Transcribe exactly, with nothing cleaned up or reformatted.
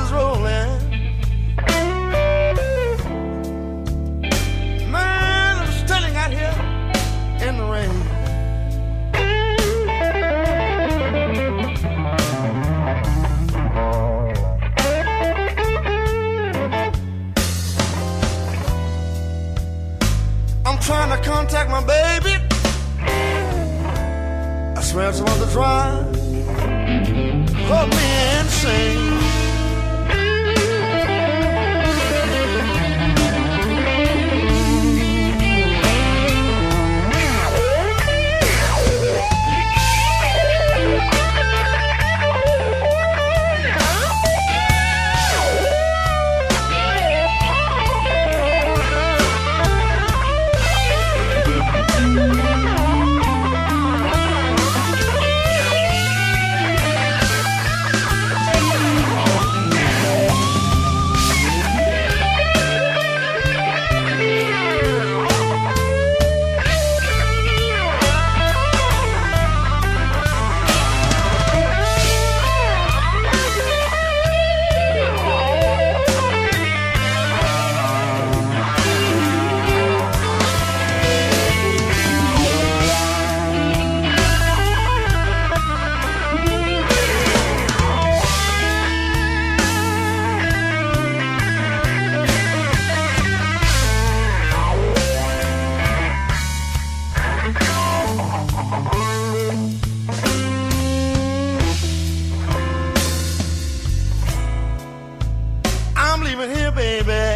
is rolling. Man, I'm standing out here in the rain. I'm trying to contact my baby. I swear it's about to drive Put me insane. I'm leaving here, baby.